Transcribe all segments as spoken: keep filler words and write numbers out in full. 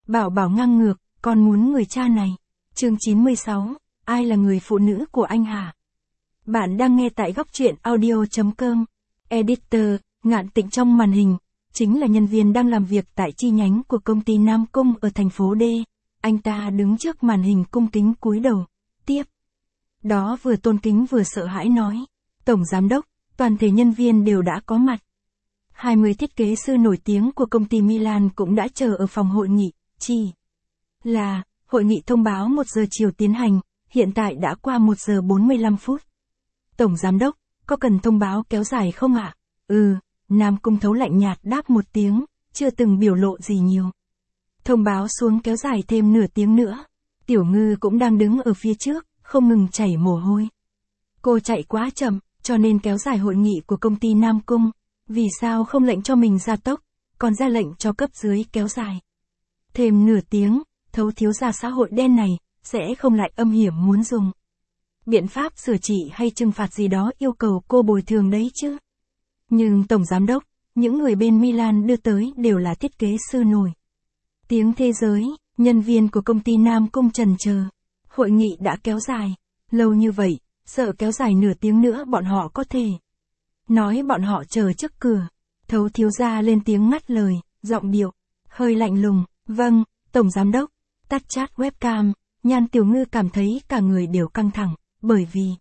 Bảo bảo ngang ngược, con muốn người cha này. Chương chín mươi sáu, ai là người phụ nữ của anh hả? Bạn đang nghe tại góc truyện audio chấm com. Editor, Ngạn Tịnh trong màn hình, chính là nhân viên đang làm việc tại chi nhánh của công ty Nam Cung ở thành phố D. Anh ta đứng trước màn hình cung kính cúi đầu. Tiếp. Đó vừa tôn kính vừa sợ hãi nói. Tổng giám đốc, toàn thể nhân viên đều đã có mặt. hai mươi thiết kế sư nổi tiếng của công ty Milan cũng đã chờ ở phòng hội nghị. Chỉ là, hội nghị thông báo một giờ chiều tiến hành, hiện tại đã qua một giờ bốn mươi lăm phút. Tổng giám đốc, có cần thông báo kéo dài không ạ? Ừ, Nam Cung Thấu lạnh nhạt đáp một tiếng, chưa từng biểu lộ gì nhiều. Thông báo xuống kéo dài thêm nửa tiếng nữa. Tiểu Ngư cũng đang đứng ở phía trước, không ngừng chảy mồ hôi. Cô chạy quá chậm, cho nên kéo dài hội nghị của công ty Nam Cung. Vì sao không lệnh cho mình gia tốc, còn ra lệnh cho cấp dưới kéo dài? Thêm nửa tiếng, Thấu thiếu gia xã hội đen này, sẽ không lại âm hiểm muốn dùng biện pháp sửa trị hay trừng phạt gì đó yêu cầu cô bồi thường đấy chứ. Nhưng Tổng Giám đốc, những người bên Milan đưa tới đều là thiết kế sư nổi tiếng thế giới, nhân viên của công ty Nam Cung trần chờ. Hội nghị đã kéo dài lâu như vậy, sợ kéo dài nửa tiếng nữa bọn họ có thể nói bọn họ chờ trước cửa. Thấu thiếu gia lên tiếng ngắt lời, giọng điệu hơi lạnh lùng. Vâng, Tổng Giám đốc. Tắt chat webcam, Nhan Tiểu Ngư cảm thấy cả người đều căng thẳng, bởi vì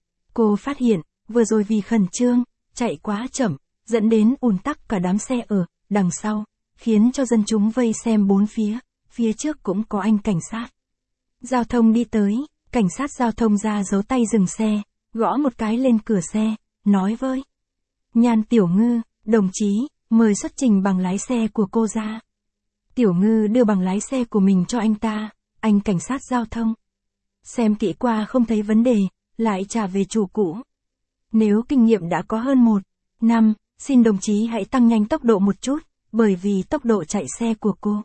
cô phát hiện, vừa rồi vì khẩn trương, chạy quá chậm, dẫn đến ùn tắc cả đám xe ở đằng sau, khiến cho dân chúng vây xem bốn phía, phía trước cũng có anh cảnh sát giao thông đi tới, cảnh sát giao thông ra giấu tay dừng xe, gõ một cái lên cửa xe, nói với Nhan Tiểu Ngư, đồng chí, mời xuất trình bằng lái xe của cô ra. Tiểu Ngư đưa bằng lái xe của mình cho anh ta, anh cảnh sát giao thông xem kỹ qua không thấy vấn đề, lại trả về chủ cũ. Nếu kinh nghiệm đã có hơn một năm, xin đồng chí hãy tăng nhanh tốc độ một chút, bởi vì tốc độ chạy xe của cô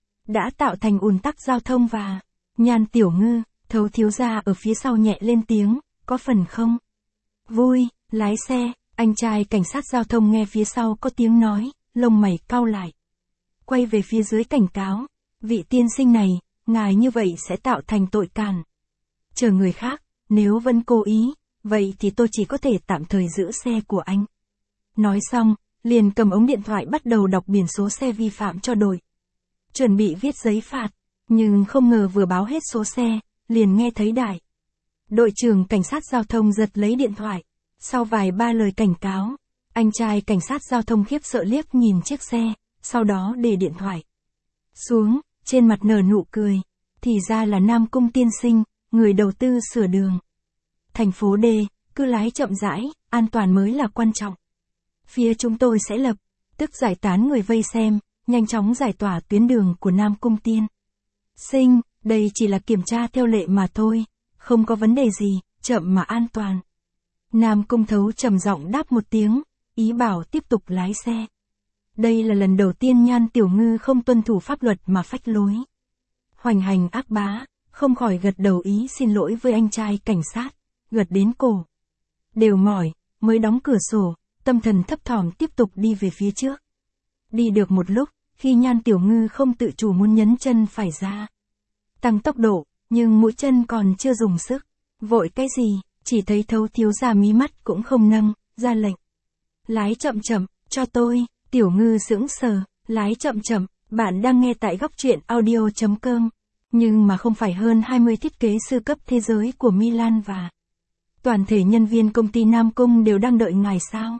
đã tạo thành ùn tắc giao thông và Nhan Tiểu Ngư, Thấu thiếu gia ở phía sau nhẹ lên tiếng, có phần không vui, lái xe. Anh trai cảnh sát giao thông nghe phía sau có tiếng nói, lông mày cau lại. Quay về phía dưới cảnh cáo, vị tiên sinh này, ngài như vậy sẽ tạo thành tội cản trở người khác, nếu vẫn cố ý, vậy thì tôi chỉ có thể tạm thời giữ xe của anh. Nói xong, liền cầm ống điện thoại bắt đầu đọc biển số xe vi phạm cho đội. Chuẩn bị viết giấy phạt, nhưng không ngờ vừa báo hết số xe, liền nghe thấy đại đội trưởng cảnh sát giao thông giật lấy điện thoại. Sau vài ba lời cảnh cáo, anh trai cảnh sát giao thông khiếp sợ liếc nhìn chiếc xe, sau đó để điện thoại xuống, trên mặt nở nụ cười. Thì ra là Nam Cung tiên sinh, người đầu tư sửa đường thành phố D, cứ lái chậm rãi, an toàn mới là quan trọng. Phía chúng tôi sẽ lập tức giải tán người vây xem, nhanh chóng giải tỏa tuyến đường của Nam Cung tiên sinh, đây chỉ là kiểm tra theo lệ mà thôi, không có vấn đề gì, chậm mà an toàn. Nam Cung Thấu trầm giọng đáp một tiếng, ý bảo tiếp tục lái xe. Đây là lần đầu tiên Nhan Tiểu Ngư không tuân thủ pháp luật mà phách lối hoành hành ác bá, không khỏi gật đầu ý xin lỗi với anh trai cảnh sát, gật đến cổ đều mỏi, mới đóng cửa sổ, tâm thần thấp thỏm tiếp tục đi về phía trước. Đi được một lúc, khi Nhan Tiểu Ngư không tự chủ muốn nhấn chân phải ra tăng tốc độ, nhưng mũi chân còn chưa dùng sức. Vội cái gì? Chỉ thấy Thấu thiếu gia mí mắt cũng không nâng, ra lệnh. Lái chậm chậm, cho tôi. Tiểu Ngư sững sờ, lái chậm chậm, bạn đang nghe tại góc truyện audio chấm com. Nhưng mà không phải hơn hai mươi thiết kế sư cấp thế giới của Milan và toàn thể nhân viên công ty Nam Cung đều đang đợi ngài sao?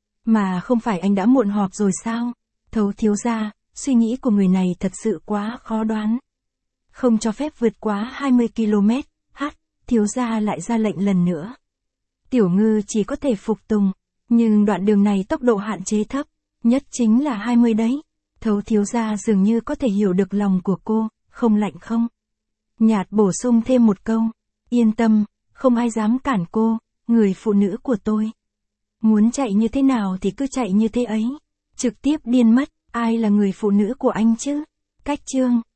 Mà không phải anh đã muộn họp rồi sao? Thấu thiếu gia, suy nghĩ của người này thật sự quá khó đoán. Không cho phép vượt quá hai mươi ki lô mét, hát. Thiếu gia lại ra lệnh lần nữa. Tiểu Ngư chỉ có thể phục tùng, nhưng đoạn đường này tốc độ hạn chế thấp, nhất chính là hai mươi đấy. Thấu thiếu gia dường như có thể hiểu được lòng của cô, không lạnh không nhạt bổ sung thêm một câu, yên tâm, không ai dám cản cô, người phụ nữ của tôi. Muốn chạy như thế nào thì cứ chạy như thế ấy, trực tiếp điên mất, ai là người phụ nữ của anh chứ? Cách chương